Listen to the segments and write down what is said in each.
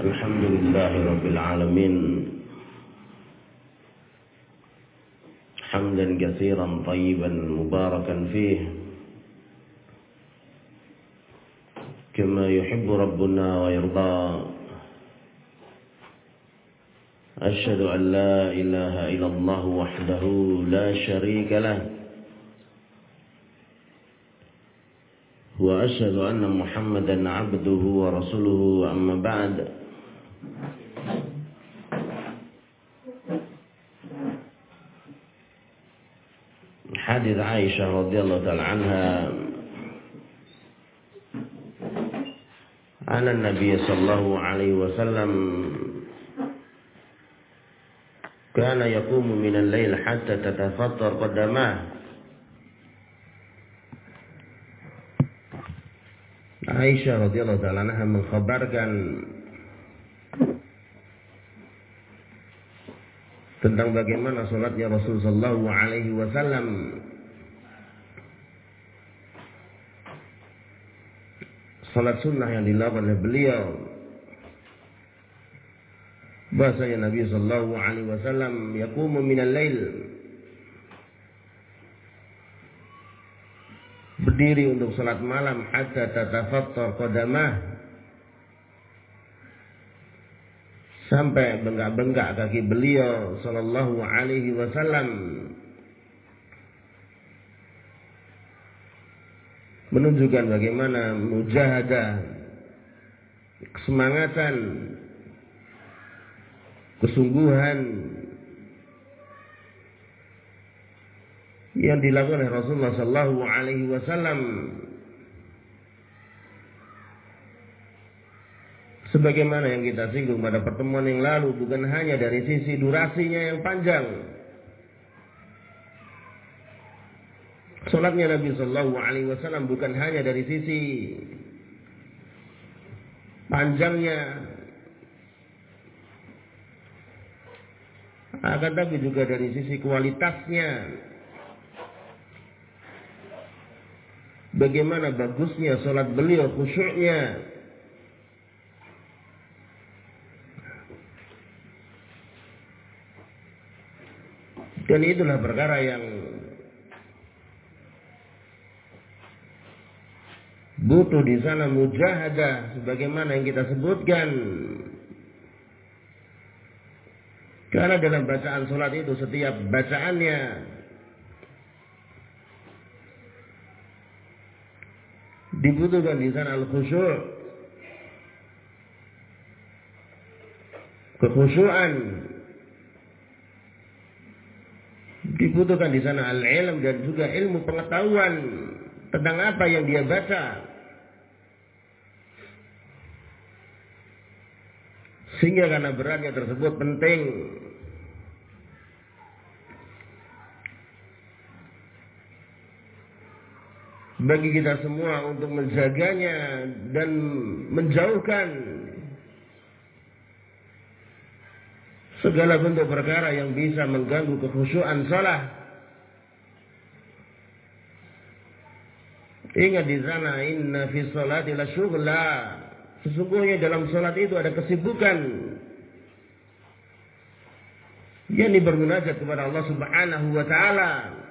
الحمد لله رب العالمين حمدا كثيرا طيبا مباركا فيه كما يحب ربنا ويرضى. أشهد أن لا إله إلا الله وحده لا شريك له وأشهد أن محمدا عبده ورسوله. أما بعد، حديث عائشة رضي الله تعالى عنها أن النبي صلى الله عليه وسلم كان يقوم من الليل حتى تتفطر قدماه. Aisyah radhiyallahu ta'ala anha mengkhabarkan tentang bagaimana salatnya Rasulullah sallallahu alaihi wasallam salat sunnah yang dilakukan oleh beliau. Bahasanya Nabi sallallahu alaihi wasallam yaqumu minal lail, berdiri untuk salat malam, hatta tatafattar qadamah, sampai bengkak-bengkak kaki beliau sallallahu alaihi wasallam, menunjukkan bagaimana mujahadah, kesemangatan, kesungguhan yang dilakukan oleh Rasulullah sallallahu alaihi wasallam. Sebagaimana yang kita singgung pada pertemuan yang lalu, bukan hanya dari sisi durasinya yang panjang. Salatnya Nabi sallallahu alaihi wasallam bukan hanya dari sisi panjangnya, akan tapi juga dari sisi kualitasnya. Bagaimana bagusnya salat beliau, khusyuknya. Dan itulah perkara yang butuh di sana mujahadah, sebagaimana yang kita sebutkan. Karena dalam bacaan salat itu, setiap bacaannya dibutuhkan di sana al-khusyuk, kekhusyuan. Dibutuhkan di sana al-ilm, dan juga ilmu pengetahuan tentang apa yang dia baca. Sehingga karena beratnya tersebut penting bagi kita semua untuk menjaganya dan menjauhkan segala bentuk perkara yang bisa mengganggu kekhusyuan salat. Ingat di sana, inna fi sholati la syughla, sesungguhnya dalam salat itu ada kesibukan, yakni bermunajat kepada Allah Subhanahu wa taala.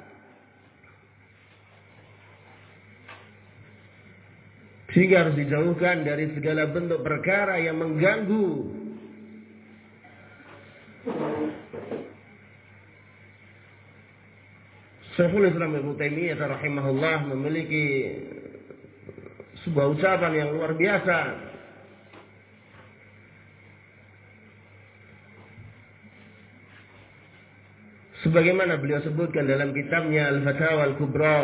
Sehingga harus dijauhkan dari segala bentuk perkara yang mengganggu. Syekhul Islam Ibnu Taimiyah rahimahullah memiliki sebuah ucapan yang luar biasa. Sebagaimana beliau sebutkan dalam kitabnya Al-Fatawa Al-Kubra.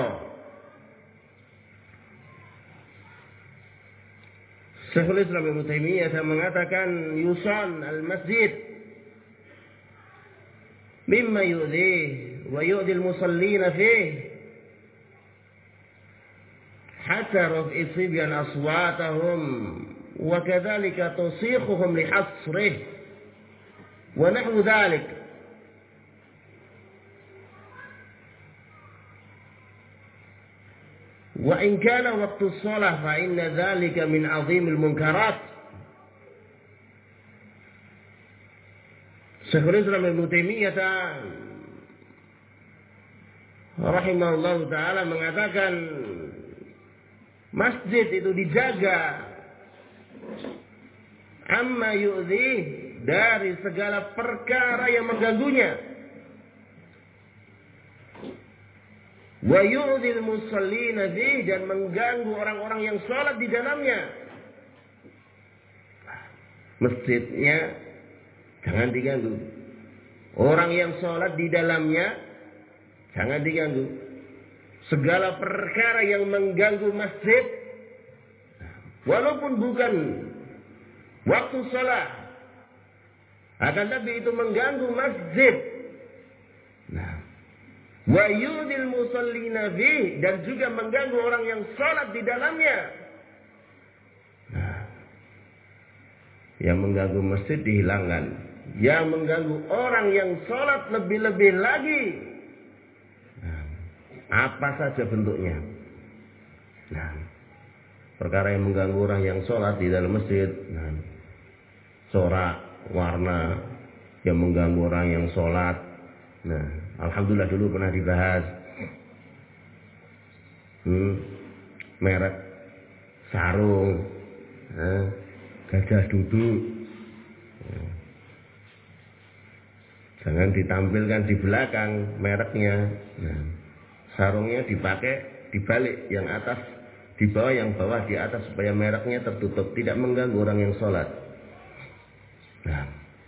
Syekhul Islam Ibnu Taimiyah mengatakan, yusan al-masjid mimma yu'dih wa yu'dil musallina fih hatta raf'i sibyan aswatahum wa kadzalika tusikhuhum li hasrih wa nahwu dzalik. وإن كان وقت الصلاة فإن ذلك من عظيم المنكرات. Syekhul Islam Ibnu Taimiyah rahimahullah taala mengatakan masjid itu dijaga amma yu'dhi, dari segala perkara yang mengganggunya, wa yu'dhil musallina fi, dan mengganggu orang-orang yang sholat di dalamnya. Masjidnya jangan diganggu, orang yang sholat di dalamnya jangan diganggu. Segala perkara yang mengganggu masjid, walaupun bukan waktu sholat, akan tapi itu mengganggu masjid. Nah, wa yudil musallina fi, dan juga mengganggu orang yang sholat di dalamnya. Nah, yang mengganggu masjid dihilangkan. Yang mengganggu orang yang sholat lebih-lebih lagi. Nah, apa saja bentuknya. Nah, perkara yang mengganggu orang yang sholat di dalam masjid. Nah, corak, warna yang mengganggu orang yang sholat. Nah, alhamdulillah dulu pernah dibahas. Merek sarung, gajah duduk. Jangan ditampilkan di belakang mereknya. Nah, sarungnya dipakai dibalik, yang atas di bawah, yang bawah di atas, supaya mereknya tertutup, tidak mengganggu orang yang sholat. Nah,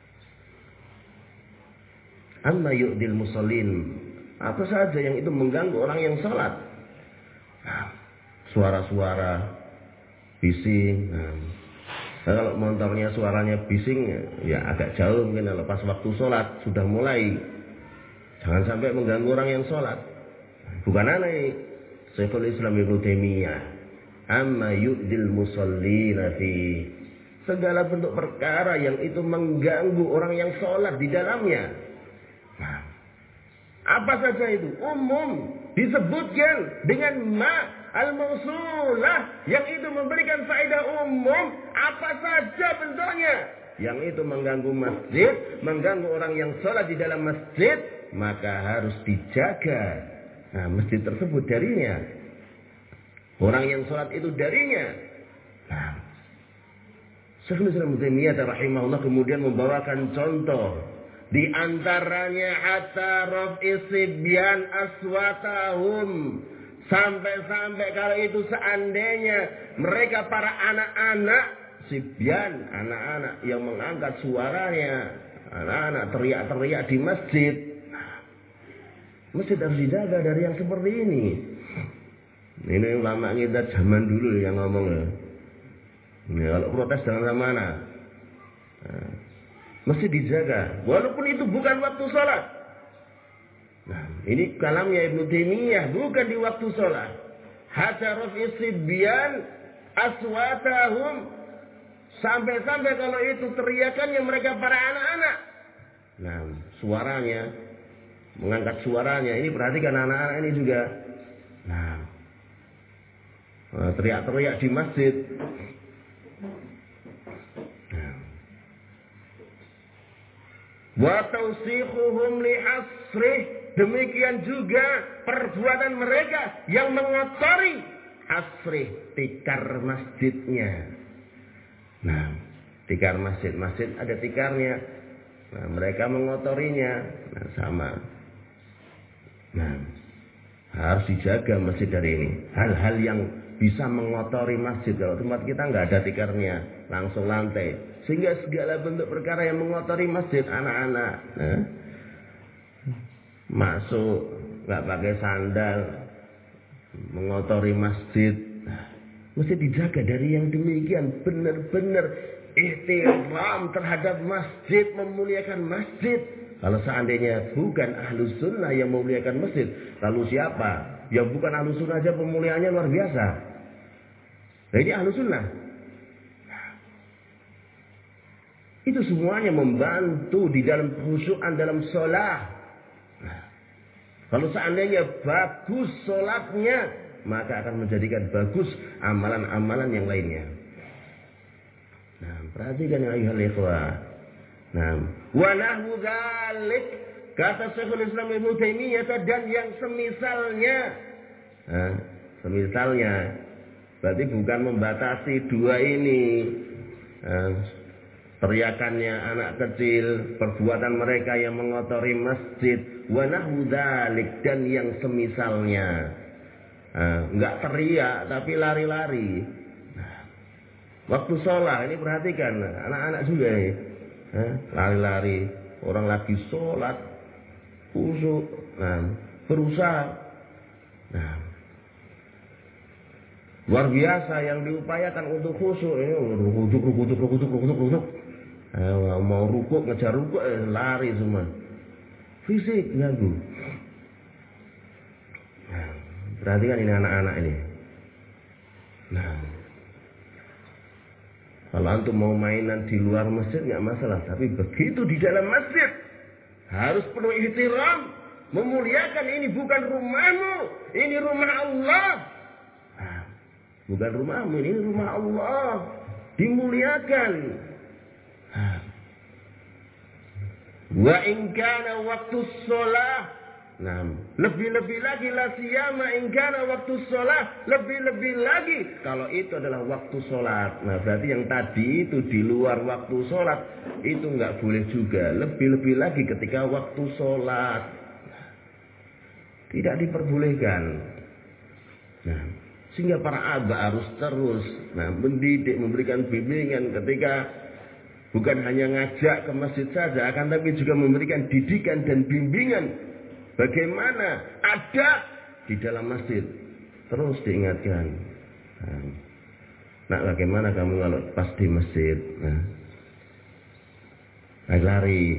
amma yu'dil musallin, apa saja yang itu mengganggu orang yang sholat. Nah, suara-suara bising. Nah, kalau motornya suaranya bising, ya agak jauh mungkin. Kalau pas waktu sholat sudah mulai, jangan sampai mengganggu orang yang sholat. Bukan aneh, Syekhul Islam Ibnu Taimiyah, amma yu'dil musallina fi, segala bentuk perkara yang itu mengganggu orang yang sholat di dalamnya. Nah, apa saja itu umum, disebutkan dengan ma al-mausulah, yang itu memberikan faedah umum. Apa saja bentuknya yang itu mengganggu masjid, mengganggu orang yang sholat di dalam masjid, maka harus dijaga. Nah, masjid tersebut darinya, orang yang sholat itu darinya. Nah, Syekhul Islam Ibnu Taimiyah rahimahullah kemudian membawakan contoh, di antaranya hatta raf'i sibyan aswatahum, sampai-sampai kalau itu seandainya mereka para anak-anak sibyan, anak-anak yang mengangkat suaranya, anak-anak teriak-teriak di masjid. Masjid harus dijaga dari yang seperti ini. Ini ulama kita zaman dulu yang ngomong ya. Ini kalau protes jangan mana. Nah, mesti dijaga, walaupun itu bukan waktu sholat. Nah, ini kalamnya Ibnu Taimiyah, bukan di waktu sholat. Hatta raf'i sibyan aswatahum, sampai-sampai kalau itu teriakannya mereka para anak-anak. Nah, suaranya, mengangkat suaranya, ini perhatikan anak-anak ini juga. Nah, teriak-teriak di masjid. Wa tawsikhuhum li hasrih, demikian juga perbuatan mereka yang mengotori hasrih, tikar masjidnya. Nah, tikar masjid ada tikarnya. Nah, mereka mengotorinya. Nah, sama. Nah, harus dijaga masjid dari ini. Hal-hal yang bisa mengotori masjid. Kalau tempat kita nggak ada tikarnya, langsung lantai. Sehingga segala bentuk perkara yang mengotori masjid, anak-anak masuk nggak pakai sandal, mengotori masjid, mesti dijaga dari yang demikian. Benar-benar ihtiram terhadap masjid, memuliakan masjid. Kalau seandainya bukan ahlu sunnah yang memuliakan masjid, lalu siapa? Yang bukan ahlu sunnah aja pemuliaannya luar biasa. Nah, ini ahlu sunnah. Itu semuanya membantu di dalam khusyuan dalam sholat. Nah, kalau seandainya bagus sholatnya, maka akan menjadikan bagus amalan-amalan yang lainnya. Nah, perhatikan ya ayuhal ikhwah. Nah, wa nahwu dzalik, kata Syekhul Islam Ibnu Taimiyah, dan yang semisalnya. Nah, semisalnya berarti bukan membatasi dua ini. Nah, teriakannya anak kecil, perbuatan mereka yang mengotori masjid, wa nahwu dzalik, dan yang semisalnya. Enggak teriak tapi lari-lari. Waktu sholat ini perhatikan, anak-anak juga nih, lari-lari. Orang lagi sholat, khusyuk, berusaha. Nah, luar biasa yang diupayakan untuk khusyuk ini, rukuk. Mau rukuk, ngejar rukuk, lari semua. Fisik ganggu. Perhatikan ini anak-anak ini. Nah, kalau antum mau mainan di luar masjid nggak masalah, tapi begitu di dalam masjid harus penuh ihtiram, memuliakan. Ini bukan rumahmu, ini rumah Allah. Nah, bukan rumahmu, ini rumah Allah, dimuliakan. Nah, wa in kana waktu sholat. Nah, lebih-lebih lagi la siyama in kana waktu sholat, lebih-lebih lagi kalau itu adalah waktu sholat. Nah, berarti yang tadi itu di luar waktu sholat itu nggak boleh juga. Lebih-lebih lagi ketika waktu sholat tidak diperbolehkan. Nah, sehingga para aba harus terus mendidik, memberikan bimbingan ketika bukan hanya ngajak ke masjid saja, akan tapi juga memberikan didikan dan bimbingan bagaimana ada di dalam masjid. Terus diingatkan. Nah, bagaimana kamu kalau pas di masjid? Lari.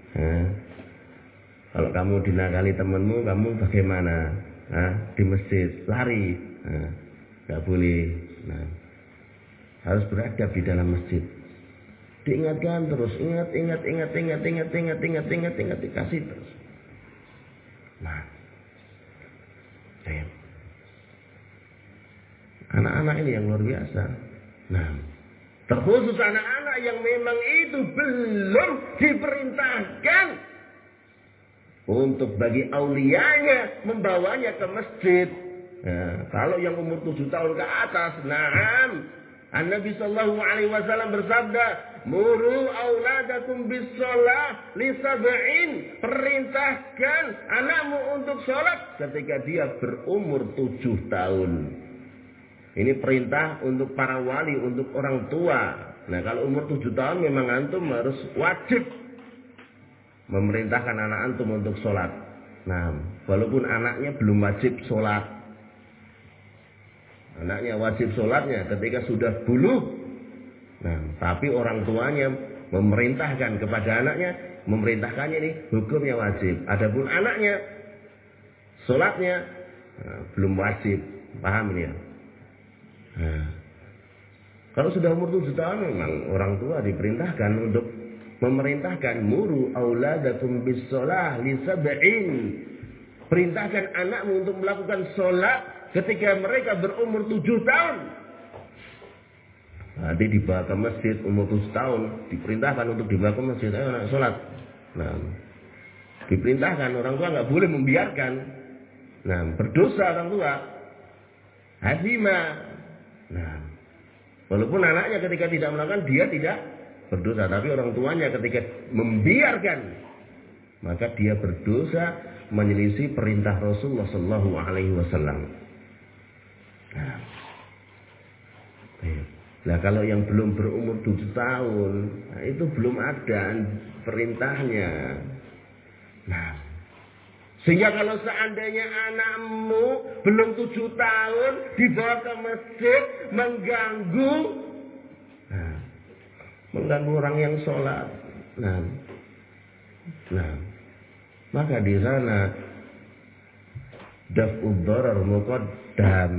Kalau kamu dinakali temanmu, kamu bagaimana? Di masjid, lari. Gak boleh. Harus beradab di dalam masjid. Diingatkan terus, ingat, dikasih terus. Nah, anak-anak ini yang luar biasa. Nah, terkhusus anak-anak yang memang itu belum diperintahkan untuk bagi aulianya membawanya ke masjid. Nah, kalau yang umur 7 tahun ke atas, na'am. An-Nabi sallallahu alaihi wasallam bersabda, "Muru auladakum bis-shalah li sab'in." Perintahkan anakmu untuk sholat ketika dia berumur 7 tahun. Ini perintah untuk para wali, untuk orang tua. Nah, kalau umur 7 tahun memang antum harus wajib memerintahkan anak antum untuk sholat. Nah, walaupun anaknya belum wajib sholat. Anaknya wajib sholatnya ketika sudah bulughh. Nah, tapi orang tuanya memerintahkan kepada anaknya, memerintahkannya ini hukumnya wajib. Adapun anaknya sholatnya belum wajib. Paham ini ya? Nah, kalau sudah umur 7 tahun memang orang tua diperintahkan untuk memerintahkan muru auladakum bis-shalah li sab'in. Perintahkan anakmu untuk melakukan sholat ketika mereka berumur 7 tahun. Nanti dibawa ke masjid umur 7 tahun. Diperintahkan untuk dibawa ke masjid. Ayo anak sholat. Nah, diperintahkan, orang tua nggak boleh membiarkan. Nah, berdosa orang tua. Hazima. Nah, walaupun anaknya ketika tidak melakukan, dia tidak berdosa. Tapi orang tuanya ketika membiarkan, maka dia berdosa menyelisih perintah Rasulullah Sallallahu Alaihi Wasallam. Nah, kalau yang belum berumur 7 tahun, nah itu belum ada perintahnya. Nah, sehingga kalau seandainya anakmu belum 7 tahun dibawa ke masjid mengganggu, mengganggu orang yang sholat, nah, maka di sana daf'ud darar muqaddam.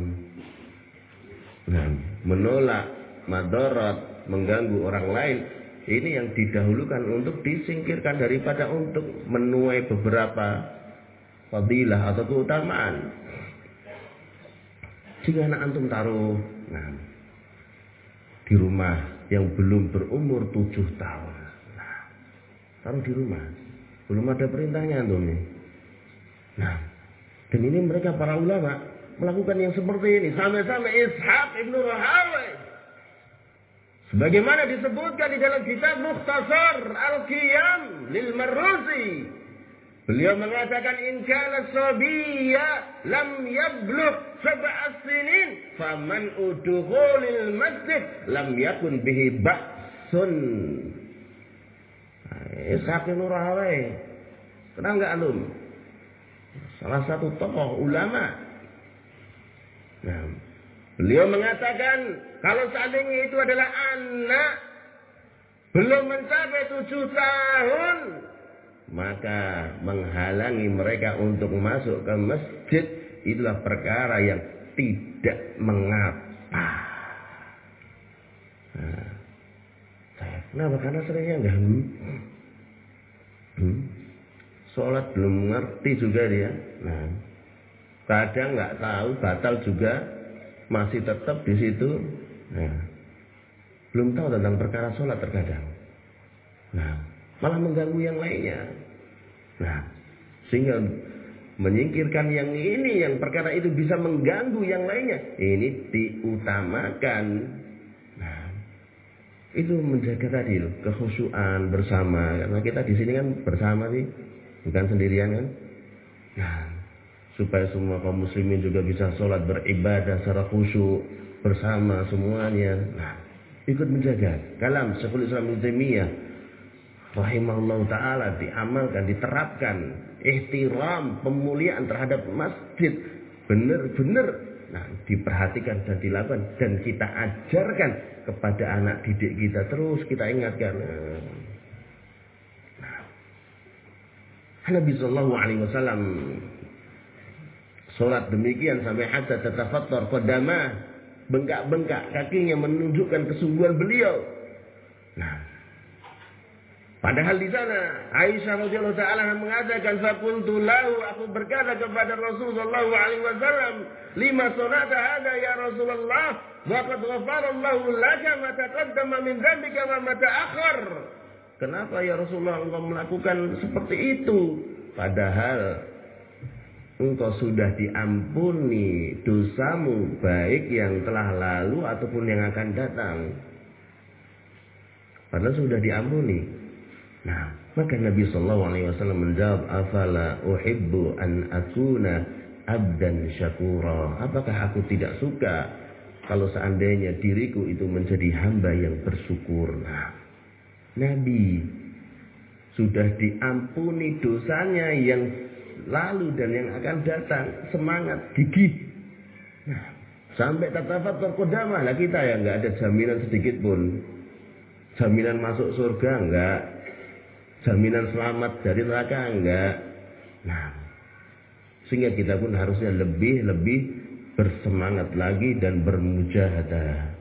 Nah, menolak madarat, mengganggu orang lain, ini yang didahulukan untuk disingkirkan daripada untuk menuai beberapa fadilah atau keutamaan. Jika anak antum taruh di rumah yang belum berumur 7 tahun, taruh di rumah. Belum ada perintahnya tuh nih. Nah, dan ini mereka para ulama melakukan yang seperti ini. Sampai-sampai Ishaq ibnu Rahawai, sebagaimana disebutkan di dalam kitab Mukhtasar Al-Qiyam lil Marruzi, beliau mengatakan in kana sabiyya lam yablugh sab'a sinin faman udkhulil masjid lam yakun bihi ba'sun. Ishaq ibnu Rahawai, kenal enggak antum? Salah satu tokoh ulama. Nah, beliau mengatakan kalau seandainya itu adalah anak belum mencapai 7 tahun, maka menghalangi mereka untuk masuk ke masjid itulah perkara yang tidak mengapa. Nah, kenapa? Karena seringnya ganggu. Sholat belum ngerti juga dia. Nah, kadang nggak tahu, batal juga, masih tetap di situ. Nah, belum tahu tentang perkara sholat terkadang. Nah, malah mengganggu yang lainnya. Nah, sehingga menyingkirkan yang ini, yang perkara itu bisa mengganggu yang lainnya, ini diutamakan. Nah, itu menjaga tadi loh, kekhusyuan bersama. Karena kita di sini kan bersama nih. Bukan sendirian kan? Nah, supaya semua kaum muslimin juga bisa sholat beribadah secara khusyuk bersama semuanya. Nah, ikut menjaga. Kalam Syekhul Islam Ibnu Taimiyah rahimahullah taala diamalkan, diterapkan. Ihtiram, pemuliaan terhadap masjid benar-benar diperhatikan dan dilakukan dan kita ajarkan kepada anak didik kita, terus kita ingatkan. Nabi sallallahu alaihi wasallam salat demikian sampai hatta tatafattar qadamah, bengkak-bengkak kakinya menunjukkan kesungguhan beliau. Nah, padahal di sana Aisyah radhiyallahu taala mengatakan faqultu lahu, aku berkata kepada Rasul sallallahu alaihi wasallam, lima sonata hada ya Rasulullah wa qad ghafara Allahu laka ma taqaddama min dzambika wa ma ta'akhkhar. Kenapa ya Rasulullah engkau melakukan seperti itu? Padahal engkau sudah diampuni dosamu, baik yang telah lalu ataupun yang akan datang. Padahal sudah diampuni. Nah, maka Nabi SAW menjawab, afala uhibbu an akuna abdan syakura. Apakah aku tidak suka kalau seandainya diriku itu menjadi hamba yang bersyukur? Nah, Nabi sudah diampuni dosanya yang lalu dan yang akan datang, semangat, gigih. Nah, sampai tatafattur qadamah lah kita ya, nggak ada jaminan sedikit pun, jaminan masuk surga enggak, jaminan selamat dari neraka enggak. Nah, sehingga kita pun harusnya lebih bersemangat lagi dan bermujahadah.